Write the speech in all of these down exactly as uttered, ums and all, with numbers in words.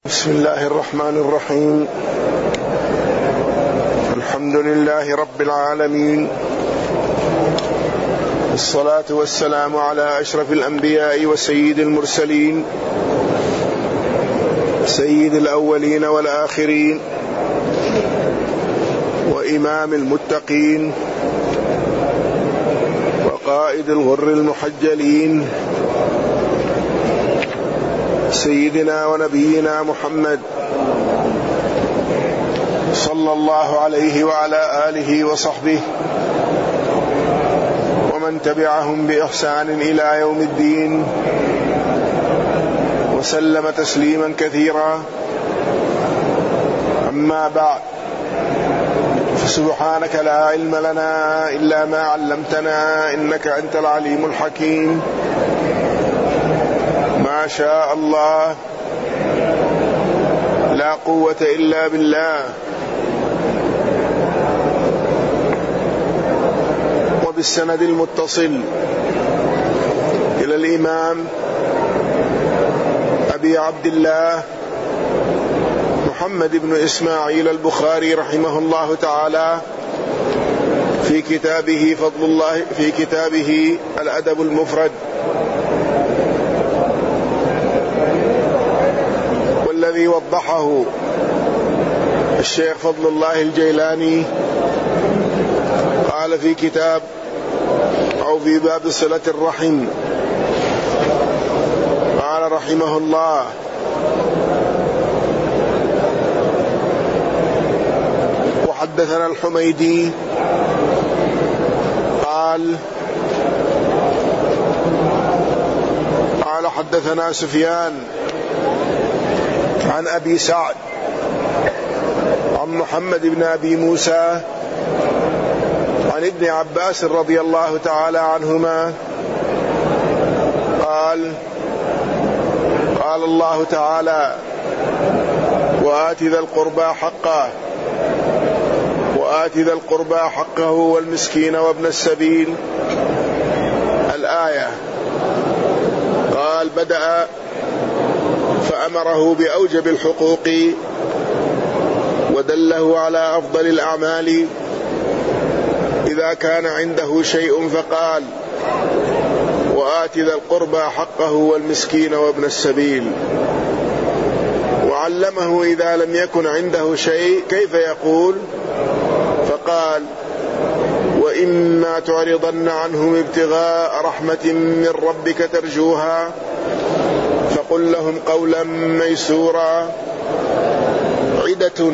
بسم الله الرحمن الرحيم. الحمد لله رب العالمين، الصلاة والسلام على أشرف الأنبياء وسيد المرسلين، سيد الأولين والآخرين، وإمام المتقين، وقائد الغر المحجلين، سيدنا ونبينا محمد صلى الله عليه وعلى آله وصحبه ومن تبعهم بإحسان إلى يوم الدين، وسلم تسليما كثيرا. أما بعد، فسبحانك لا علم لنا إلا ما علمتنا إنك أنت العليم الحكيم. ما شاء الله لا قوة إلا بالله. وبالسند المتصل إلى الإمام أبي عبد الله محمد بن إسماعيل البخاري رحمه الله تعالى في كتابه فضل الله في كتابه الأدب المفرد، والذي وضحه الشيخ فضل الله الجيلاني قال في كتاب أو في باب صلة الرحم، قال رحمه الله: وحدثنا الحميدي قال قال حدثنا سفيان عن أبي سعد عن محمد بن أبي موسى عن ابن عباس رضي الله تعالى عنهما قال: قال الله تعالى: وآت ذا القربى حقه وآت ذا القربى حقه والمسكين وابن السبيل. الآية. قال: بدأ فأمره بأوجب الحقوق ودله على أفضل الأعمال إذا كان عنده شيء، فقال: وآت ذا القربى حقه والمسكين وابن السبيل. وعلمه إذا لم يكن عنده شيء كيف يقول، فقال: وإما تعرضن عنهم ابتغاء رحمة من ربك ترجوها فقل لهم قولا ميسورا. عدة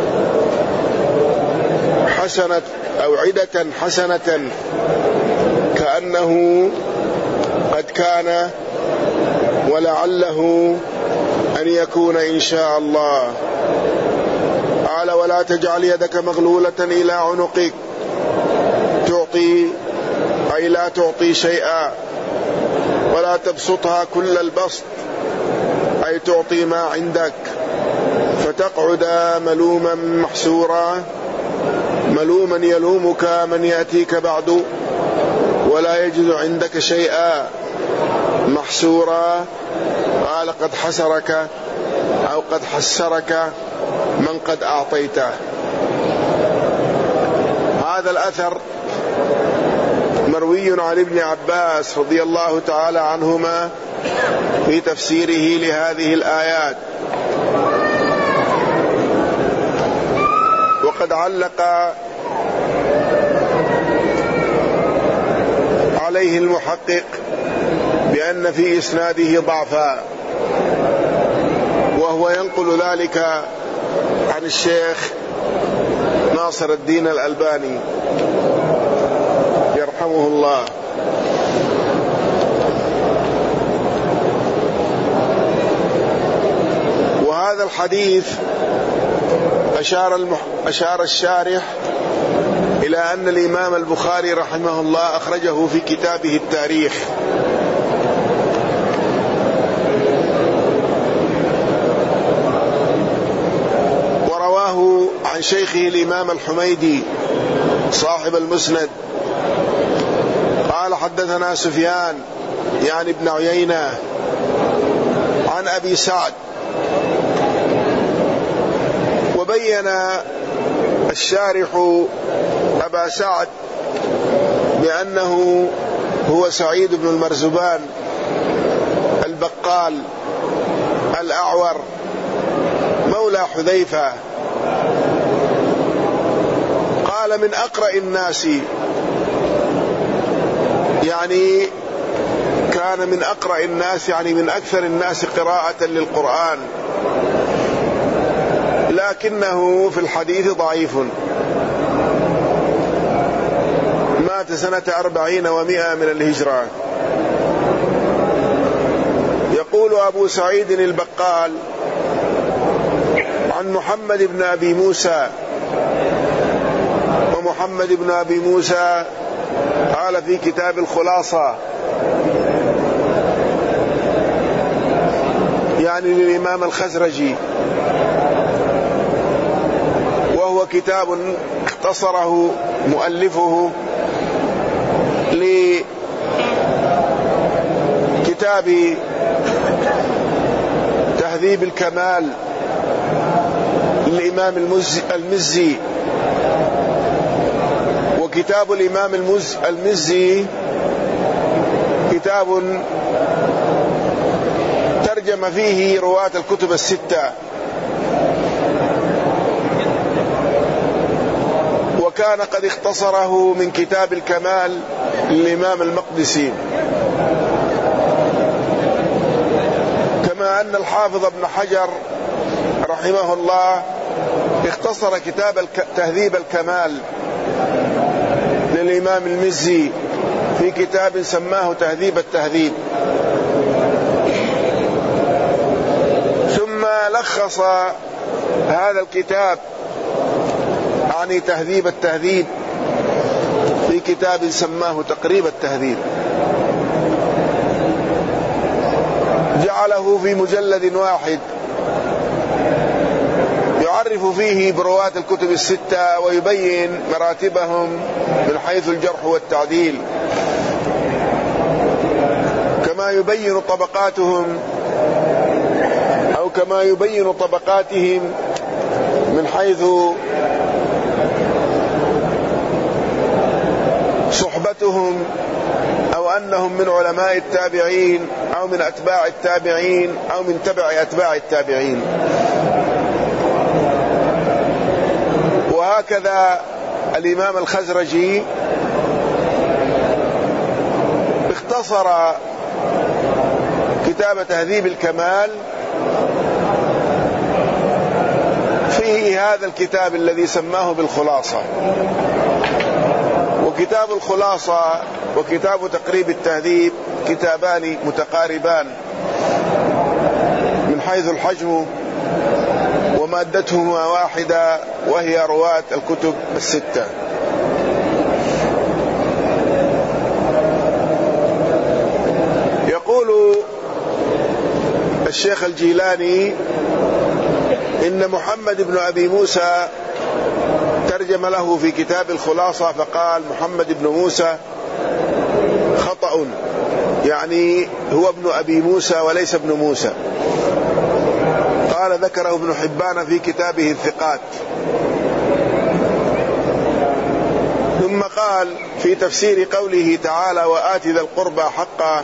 حسنة أو عدة حسنة كأنه قد كان ولعله أن يكون إن شاء الله. قال: ولا تجعل يدك مغلولة إلى عنقك تعطي أي لا تعطي شيئا، ولا تبسطها كل البسط أي تعطي ما عندك فتقعد ملوما محسورا، ملوما يلومك من يأتيك بعد ولا يجد عندك شيئا محسورا. قال: قد حسرك أو قد حسرك من قد أعطيته. هذا الأثر مروي عن ابن عباس رضي الله تعالى عنهما في تفسيره لهذه الآيات. وقد علق عليه المحقق بأن في إسناده ضعفا، وهو ينقل ذلك عن الشيخ ناصر الدين الألباني يرحمه الله. وهذا الحديث أشار, المح... أشار الشارح إلى أن الإمام البخاري رحمه الله أخرجه في كتابه التاريخ، ورواه عن شيخه الإمام الحميدي صاحب المسند قال: حدثنا سفيان يعني ابن عيينة عن أبي سعد وبين الشارح أبا سعد بأنه هو سعيد بن المرزبان البقال الأعور مولى حذيفة. قال من أقرأ الناس، يعني كان من أقرأ الناس يعني من أكثر الناس قراءة للقرآن، لكنه في الحديث ضعيف. مات سنة أربعين ومئة من الهجرة. يقول أبو سعيد البقال عن محمد بن أبي موسى، ومحمد بن أبي موسى قال في كتاب الخلاصة يعني للإمام الخزرجي، وهو كتاب اختصره مؤلفه لكتاب تهذيب الكمال للإمام المزي. وكتاب الإمام المزي كتاب ترجم فيه رواة الكتب الستة، وكان قد اختصره من كتاب الكمال للإمام المقدسي. كما أن الحافظ ابن حجر رحمه الله اختصر كتاب تهذيب الكمال للإمام المزي في كتاب سماه تهذيب التهذيب. ثم لخص هذا الكتاب يعني تهذيب التهذيب في كتاب سماه تقريب التهذيب، جعله في مجلد واحد يعرف فيه برواة الكتب الستة ويبين مراتبهم من حيث الجرح والتعديل، كما يبين طبقاتهم أو كما يبين طبقاتهم من حيث صحبتهم أو أنهم من علماء التابعين أو من أتباع التابعين أو من تبع أتباع التابعين. وهكذا الإمام الخزرجي اختصر كتاب تهذيب الكمال في هذا الكتاب الذي سماه بالخلاصة. وكتاب الخلاصة وكتاب تقريب التهذيب كتابان متقاربان من حيث الحجم، ومادتهما واحدة وهي رواة الكتب الستة. يقول الشيخ الجيلاني إن محمد بن أبي موسى ترجم له في كتاب الخلاصة فقال محمد بن موسى خطأ، يعني هو ابن أبي موسى وليس ابن موسى. قال ذكره ابن حبان في كتابه الثقات. ثم قال في تفسير قوله تعالى وآت ذا القربى حقه،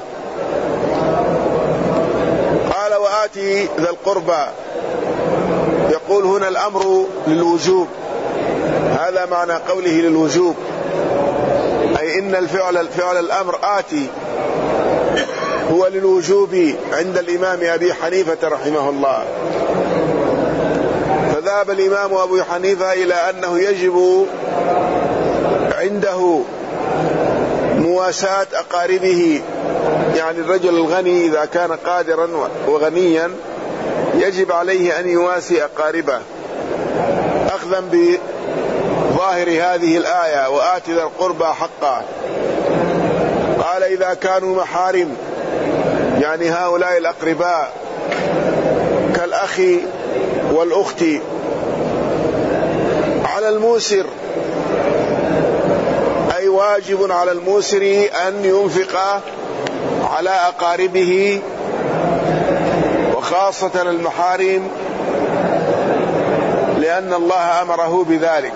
قال وآت ذا القربى، يقول هنا الأمر للوجوب، هذا معنى قوله للوجوب، أي إن الفعل الفعل الأمر آتي هو للوجوب عند الإمام أبي حنيفة رحمه الله. فذهب الإمام أبو حنيفة إلى أنه يجب عنده مواساة أقاربه، يعني الرجل الغني إذا كان قادرا وغنيا يجب عليه أن يواسي أقاربه، أخذا بظاهر هذه الآية وآت ذا القربى حقه. قال إذا كانوا محارم، يعني هؤلاء الأقرباء كالأخ والأخت. على الموسر، أي واجب على الموسر أن ينفق على أقاربه، وخاصة المحارم لأن الله أمره بذلك.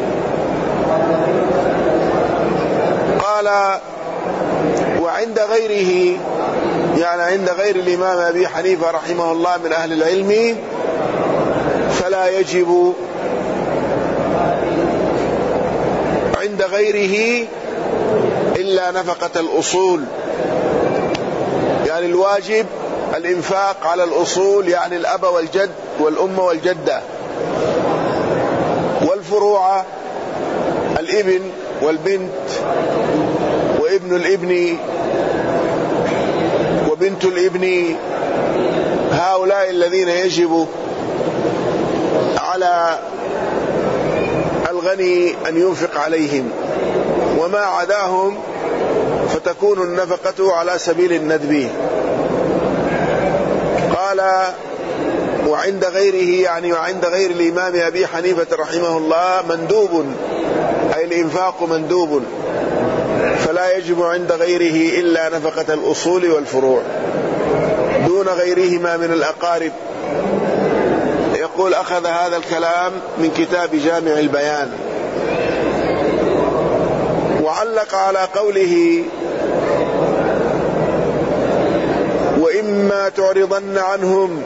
قال وعند غيره، يعني عند غير الإمام أبي حنيفة رحمه الله من أهل العلم، فلا يجب عند غيره إلا نفقة الأصول، يعني الواجب الإنفاق على الأصول، يعني الأب والجد والأم والجدة، والفروع الابن والبنت وابن الابن وبنت الابن، هؤلاء الذين يجب على الغني أن ينفق عليهم، وما عداهم فتكون النفقة على سبيل الندب. قال وعند غيره، يعني وعند غير الإمام أبي حنيفة رحمه الله مندوب، أي الإنفاق مندوب، فلا يجب عند غيره إلا نفقة الأصول والفروع دون غيرهما من الأقارب. يقول أخذ هذا الكلام من كتاب جامع البيان. وعلق على قوله وإما تعرضن عنهم،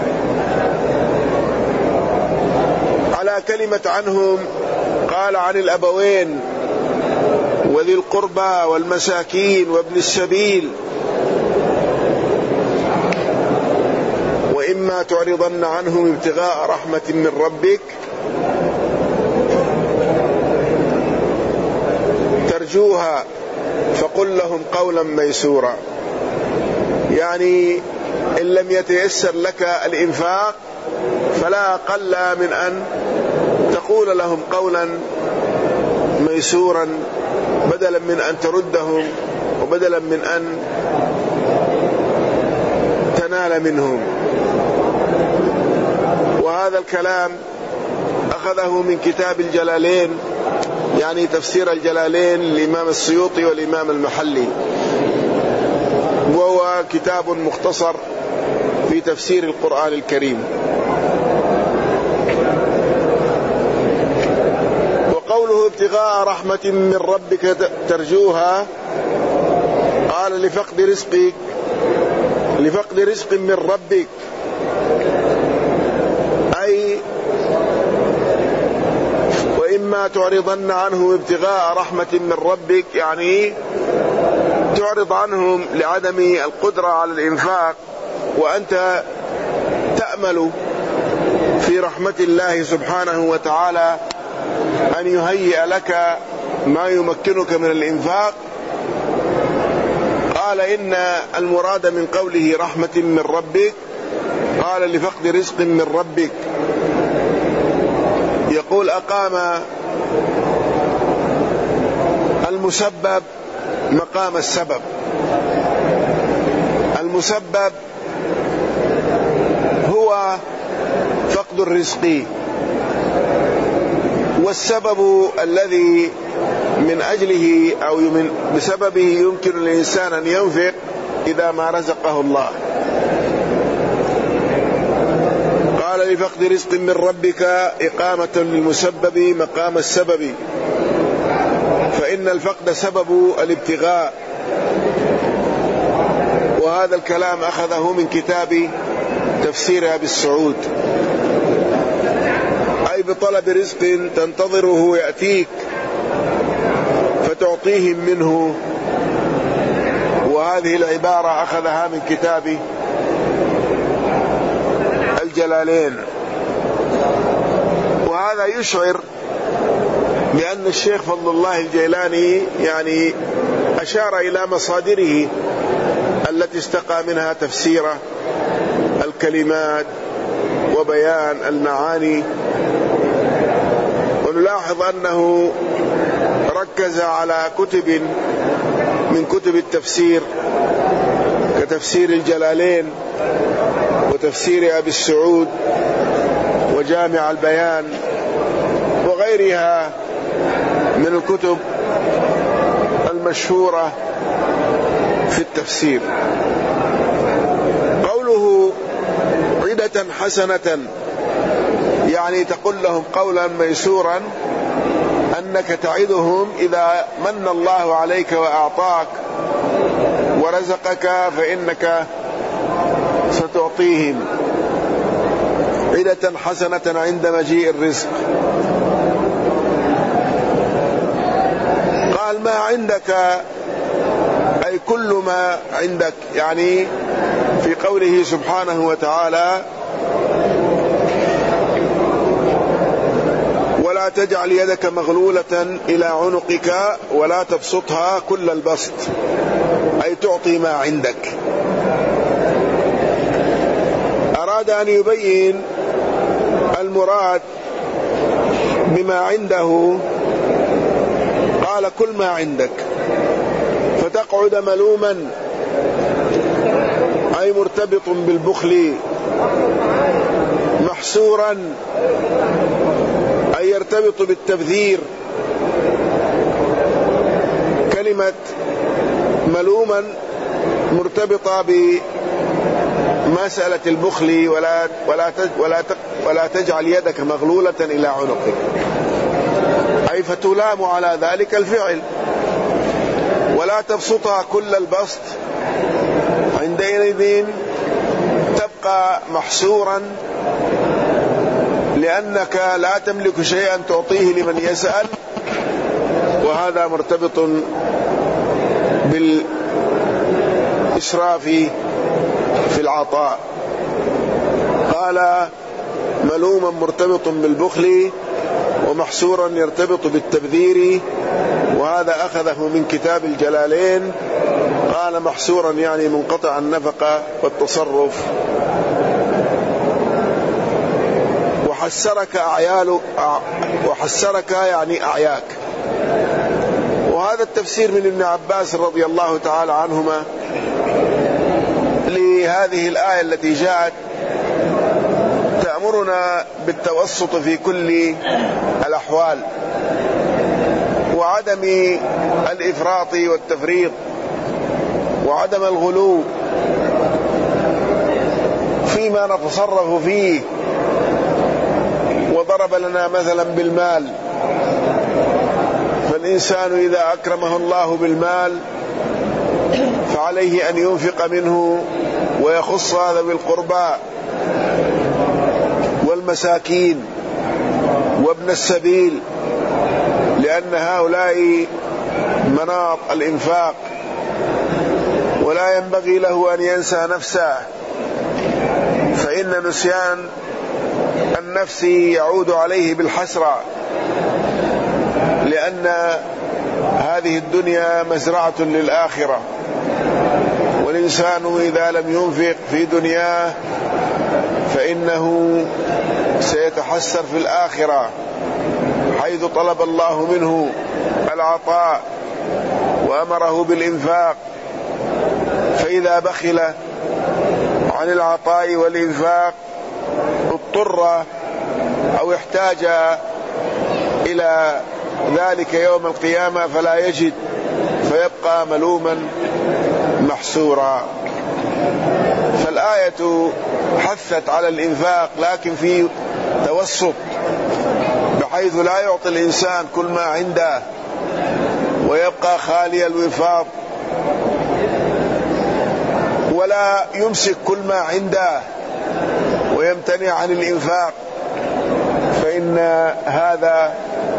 على كلمة عنهم قال عن الأبوين وذي القربى والمساكين وابن السبيل. وإما تعرضن عنهم ابتغاء رحمة من ربك ترجوها فقل لهم قولا ميسورا، يعني إن لم يتيسر لك الإنفاق فلا أقل من أن تقول لهم قولا ميسورا، بدلا من أن تردهم وبدلا من أن تنال منهم. وهذا الكلام أخذه من كتاب الجلالين، يعني تفسير الجلالين للإمام السيوطي والإمام المحلي، وهو كتاب مختصر في تفسير القرآن الكريم. وقوله ابتغاء رحمة من ربك ترجوها، قال لفقد رزقك، لفقد رزق من ربك، أي وإما تعرضن عنه ابتغاء رحمة من ربك، يعني تعرض عنهم لعدم القدرة على الإنفاق، وأنت تأمل في رحمة الله سبحانه وتعالى أن يهيئ لك ما يمكنك من الإنفاق. قال إن المراد من قوله رحمة من ربك، قال لفقد رزق من ربك. يقول أقام المسبب مقام السبب. المسبب هو فقد الرزق، والسبب الذي من أجله أو بسببه يمكن الإنسان أن ينفق إذا ما رزقه الله. قال لفقد رزق من ربك إقامة للمسبب مقام السبب، فإن الفقد سبب الابتغاء. وهذا الكلام أخذه من كتاب تفسير أبي السعود، أي بطلب رزق تنتظره يأتيك فتعطيهم منه. وهذه العبارة أخذها من كتاب الجلالين. وهذا يشعر بأن الشيخ فضل الله الجيلاني يعني أشار إلى مصادره التي استقى منها تفسير الكلمات وبيان المعاني. ونلاحظ أنه ركز على كتب من كتب التفسير كتفسير الجلالين وتفسير أبي السعود وجامع البيان وغيرها من الكتب المشهورة في التفسير. قوله عدة حسنة، يعني تقول لهم قولا ميسورا أنك تعدهم إذا من الله عليك وأعطاك ورزقك فإنك ستعطيهم عدة حسنة عند مجيء الرزق. قال ما عندك أي كل ما عندك، يعني في قوله سبحانه وتعالى ولا تجعل يدك مغلولة إلى عنقك ولا تبسطها كل البسط، أي تعطي ما عندك. أراد أن يبين المراد بما عنده، قال كل ما عندك فتقعد ملوما أي مرتبط بالبخل، محسورا أي يرتبط بالتبذير. كلمة ملوما مرتبطة بمسألة البخل، ولا ولا ولا ولا تجعل يدك مغلولة إلى عنقك، أي فتلام على ذلك الفعل. ولا تبسطها كل البسط، عندئذ تبقى محصورا، لأنك لا تملك شيئا تعطيه لمن يسأل، وهذا مرتبط بالإسراف في العطاء. قال ملوما مرتبط بالبخل، ومحصورا يرتبط بالتبذير، وهذا أخذه من كتاب الجلالين. قال محصورا يعني منقطع النفقة والتصرف. وحسرك أعيال، وحسرك يعني أعياك. وهذا التفسير من ابن عباس رضي الله تعالى عنهما لهذه الآية التي جاءت تأمرنا بالتوسط في كل الأحوال، وعدم الإفراط والتفريط، وعدم الغلو فيما نتصرف فيه. وضرب لنا مثلا بالمال، فالإنسان إذا أكرمه الله بالمال فعليه أن ينفق منه ويخص هذا بالقربى والمساكين وابن السبيل، لأن هؤلاء مناط الإنفاق، ولا ينبغي له أن ينسى نفسه، فإن نسيان النفس يعود عليه بالحسرة، لأن هذه الدنيا مزرعة للآخرة، والإنسان إذا لم ينفق في دنياه فإنه سيتحسر في الآخرة، حيث طلب الله منه العطاء وأمره بالإنفاق. فإذا بخل عن العطاء والإنفاق اضطر أو احتاج إلى ذلك يوم القيامة فلا يجد، فيبقى ملوما محسورا. فالآية حثت على الإنفاق، لكن في توسط، بحيث لا يعطي الإنسان كل ما عنده ويبقى خالي الوفاض، ولا يمسك كل ما عنده ويمتنع عن الإنفاق، فإن هذا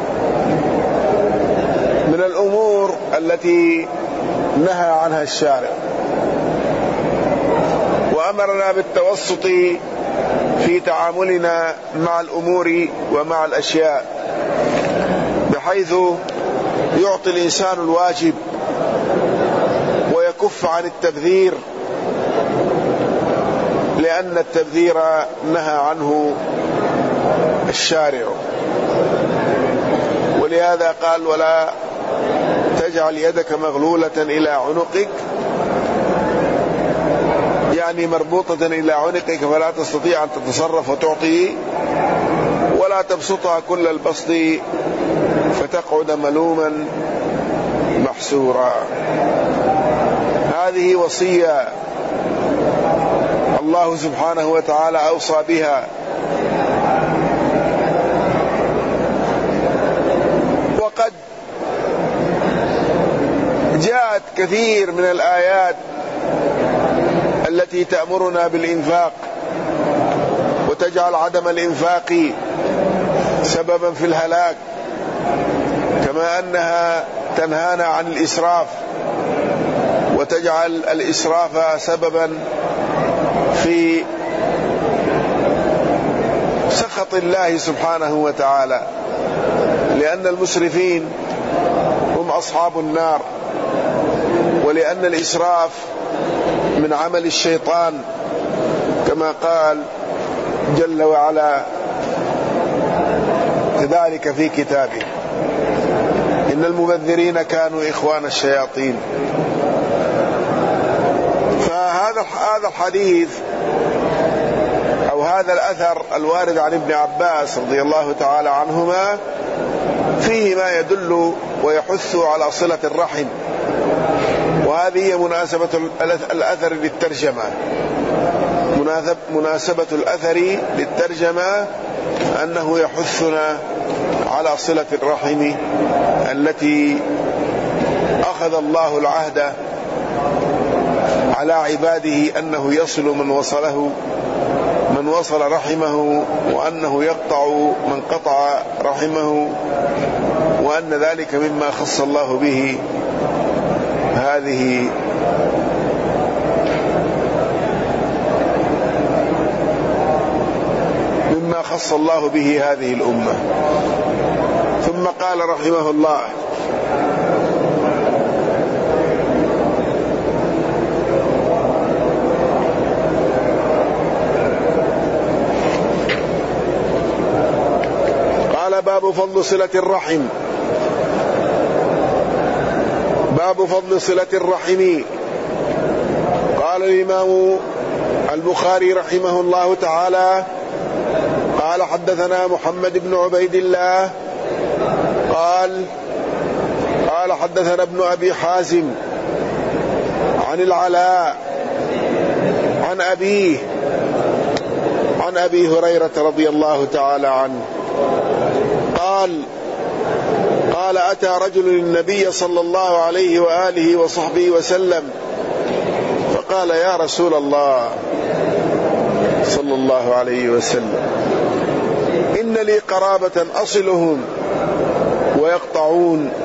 من الأمور التي نهى عنها الشارع. وأمرنا بالتوسط في تعاملنا مع الأمور ومع الأشياء، بحيث يعطي الإنسان الواجب ويكف عن التبذير، لأن التبذير نهى عنه الشارع. ولهذا قال ولا تجعل يدك مغلولة إلى عنقك، يعني مربوطة إلى عنقك فلا تستطيع أن تتصرف وتعطي، ولا تبسطها كل البسط فتقعد ملوما محسورا. هذه وصية الله سبحانه وتعالى أوصى بها جاءت كثير من الآيات التي تأمرنا بالإنفاق وتجعل عدم الإنفاق سببا في الهلاك، كما أنها تنهانا عن الإسراف وتجعل الإسراف سببا في سخط الله سبحانه وتعالى، لأن المسرفين هم أصحاب النار، ولأن الإسراف من عمل الشيطان، كما قال جل وعلا كذلك في كتابه: إن المبذرين كانوا إخوان الشياطين. فهذا هذا الحديث أو هذا الأثر الوارد عن ابن عباس رضي الله تعالى عنهما فيه ما يدل ويحث على صلة الرحم، وهذه هي مناسبة الأثر للترجمة. مناسبة الأثر للترجمة أنه يحثنا على صلة الرحم التي أخذ الله العهد على عباده أنه يصل من وصله من وصل رحمه، وأنه يقطع من قطع رحمه، وأن ذلك مما خص الله به هذه مما خص الله به هذه الأمة. ثم قال رحمه الله: قال: باب فضل صلة الرحم. باب فضل صلة الرحم. قال الإمام البخاري رحمه الله تعالى: قال: حدثنا محمد بن عبيد الله قال قال حدثنا ابن أبي حازم عن العلاء عن أبيه عن أبي هريرة رضي الله تعالى عنه قال قال أتى رجل النبي صلى الله عليه وآله وصحبه وسلم فقال: يا رسول الله صلى الله عليه وسلم، إن لي قرابة أصلهم ويقطعون،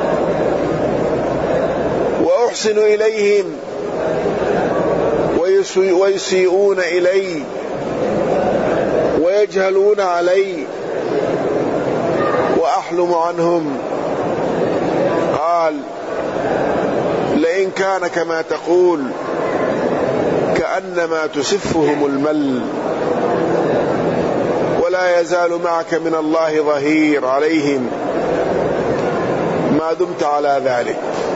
وأحسن إليهم ويسيئون إلي ويجهلون علي وأحلم عنهم. قال: لئن كان كما تقول كأنما تسفهم المل، ولا يزال معك من الله ظهير عليهم ما دمت على ذلك.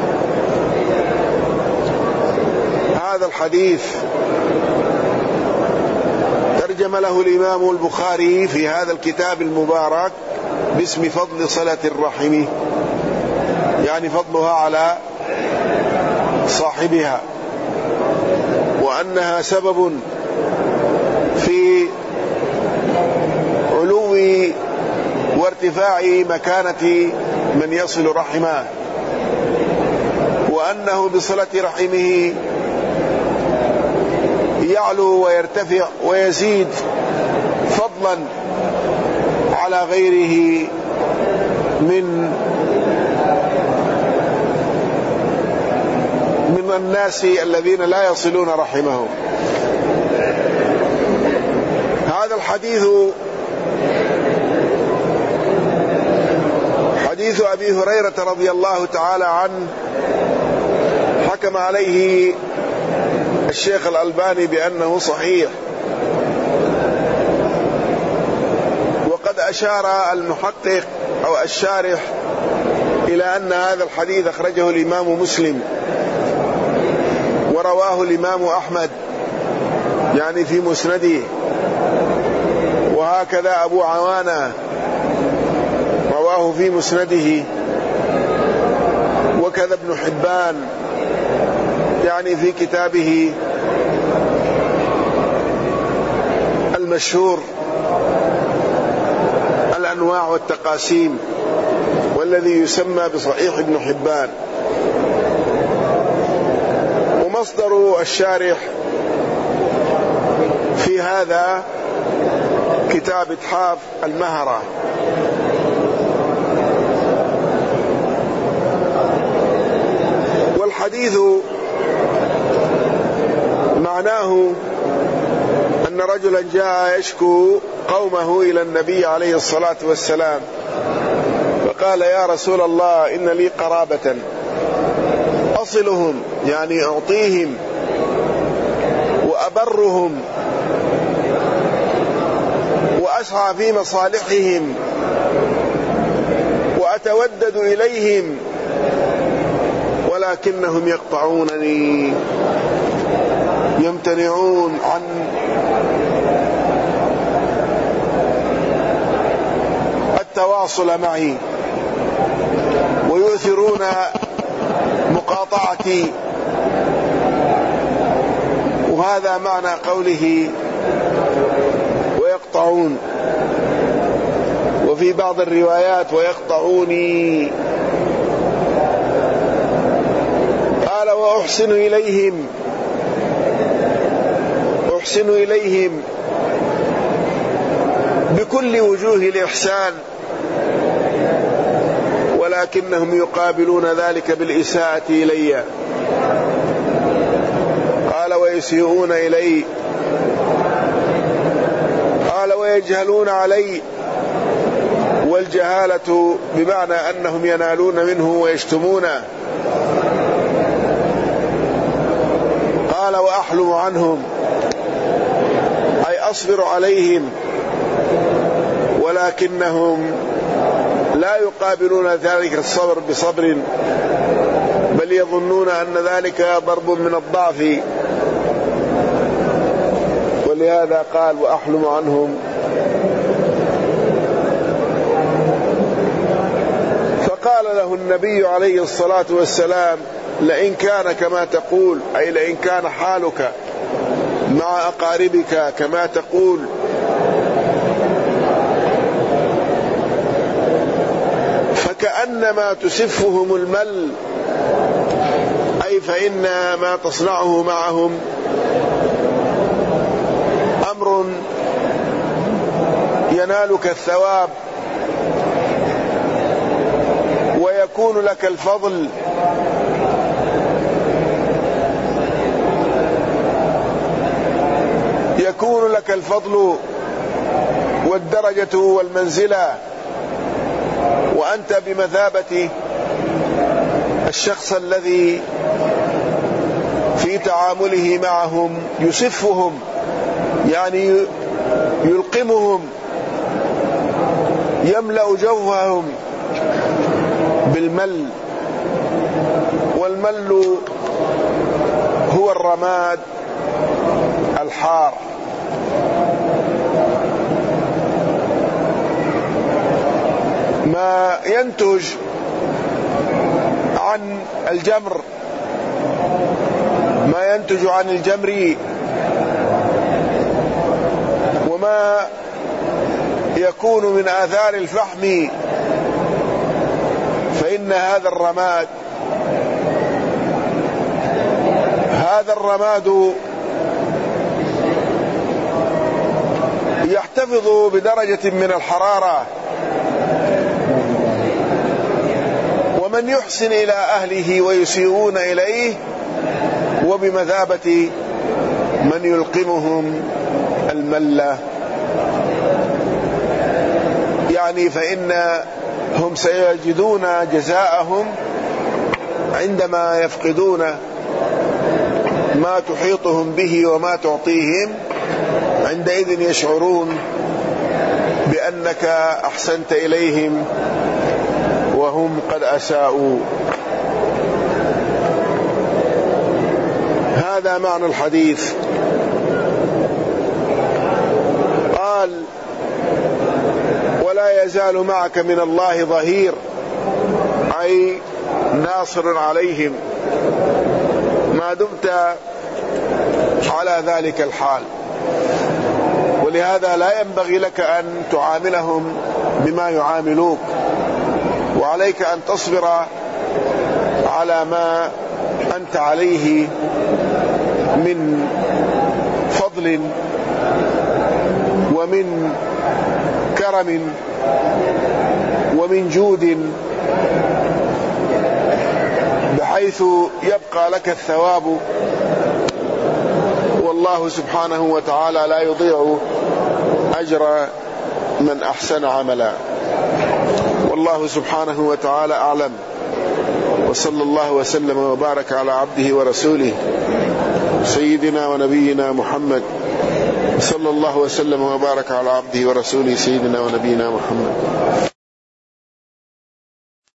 هذا الحديث ترجم له الإمام البخاري في هذا الكتاب المبارك باسم فضل صلة الرحم، يعني فضلها على صاحبها، وأنها سبب في علو وارتفاع مكانة من يصل رحمه، وأنه بصلة رحمه يعلو ويرتفع ويزيد فضلا على غيره من من الناس الذين لا يصلون رحمهم. هذا الحديث حديث أبي هريرة رضي الله تعالى عنه، حكم عليه الشيخ الألباني بأنه صحيح، وقد أشار المحقق أو الشارح إلى أن هذا الحديث أخرجه الإمام مسلم ورواه الإمام أحمد يعني في مسنده، وهكذا أبو عوانة رواه في مسنده، وكذا ابن حبان يعني في كتابه المشهور الأنواع والتقاسيم، والذي يسمى بصحيح ابن حبان. ومصدر الشارح في هذا كتاب إتحاف المهرة. والحديث معناه أن رجلا جاء يشكو قومه إلى النبي عليه الصلاة والسلام، فقال: يا رسول الله، إن لي قرابة أصلهم، يعني أعطيهم وأبرهم وأسعى في مصالحهم وأتودد إليهم، ولكنهم يقطعونني، يمتنعون عن التواصل معي ويؤثرون مقاطعتي. وهذا معنى قوله ويقطعون، وفي بعض الروايات ويقطعوني. قال: وأحسن إليهم، أحسن إليهم بكل وجوه الإحسان، ولكنهم يقابلون ذلك بالإساءة إلي. قال: ويسيئون إلي. قال: ويجهلون علي. والجهالة بمعنى أنهم ينالون منه ويشتمونه. قال: وأحلم عنهم، أي أصبر عليهم، ولكنهم لا يقابلون ذلك الصبر بصبر، بل يظنون أن ذلك ضرب من الضعف، ولهذا قال: وأحلم عنهم. فقال له النبي عليه الصلاة والسلام: لئن كان كما تقول، أي لئن كان حالك مع أقاربك كما تقول، فكأنما تسفهم المل، أي فإن ما تصنعه معهم أمر ينالك الثواب ويكون لك الفضل، يكون لك الفضل والدرجة والمنزلة، وأنت بمثابة الشخص الذي في تعامله معهم يسفهم، يعني يلقمهم، يملأ جوفهم بالمل. والمل هو الرماد الحار. ما ينتج عن الجمر، ما ينتج عن الجمر وما يكون من آثار الفحم، فإن هذا الرماد هذا الرماد يحتفظ بدرجة من الحرارة، ومن يحسن إلى أهله ويسيئون إليه وبمثابة من يلقمهم الملة، يعني فإنهم سيجدون جزاءهم عندما يفقدون ما تحيطهم به وما تعطيهم، عندئذ يشعرون بأنك أحسنت إليهم وهم قد أساءوا. هذا معنى الحديث. قال: ولا يزال معك من الله ظهير، أي ناصر عليهم ما دمت على ذلك الحال. ولهذا لا ينبغي لك أن تعاملهم بما يعاملوك، وعليك أن تصبر على ما أنت عليه من فضل ومن كرم ومن جود، بحيث يبقى لك الثواب، والله سبحانه وتعالى لا يضيع أجر من أحسن عملا. والله سبحانه وتعالى أعلم، وصلى الله وسلم وبارك على عبده ورسوله سيدنا ونبينا محمد، صلى الله وسلم وبارك على عبده ورسوله سيدنا ونبينا محمد.